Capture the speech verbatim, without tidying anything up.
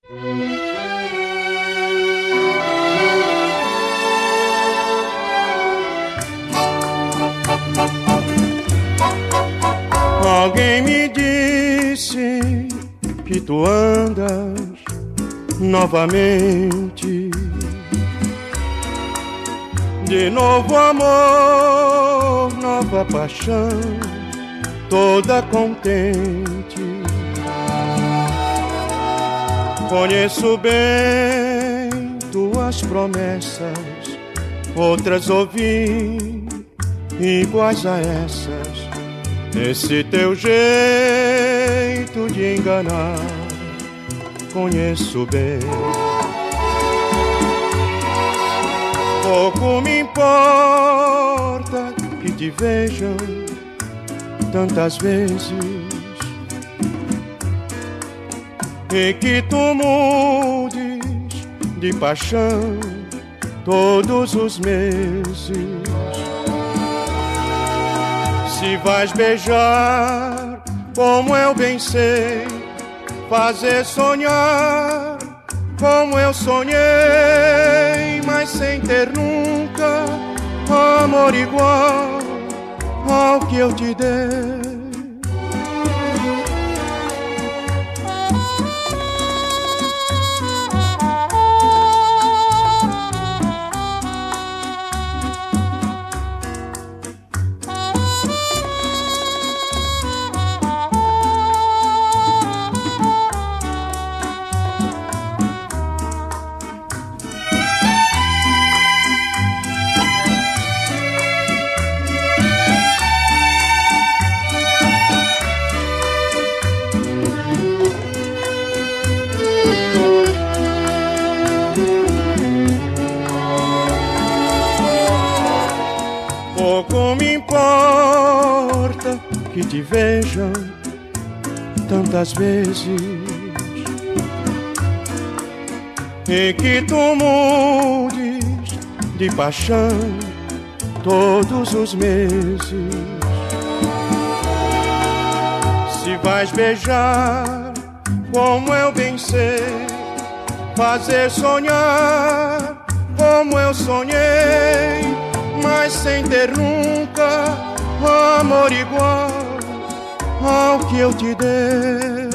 Alguém me disse que tu andas novamente, de novo amor, nova paixão, toda contente. Conheço bem tuas promessas, outras ouvi iguais a essas. Esse teu jeito de enganar, conheço bem. Pouco me importa que te vejam tantas vezes e que tu mudes de paixão todos os meses. Se vais beijar, como eu bem sei, fazer sonhar, como eu sonhei, mas sem ter nunca amor igual ao que eu te dei. Pouco me importa que te vejam tantas vezes e que tu mudes de paixão todos os meses. Se vais beijar, como eu bem sei, fazer sonhar, como eu sonhei, mas sem ter nunca amor igual ao que eu te dei.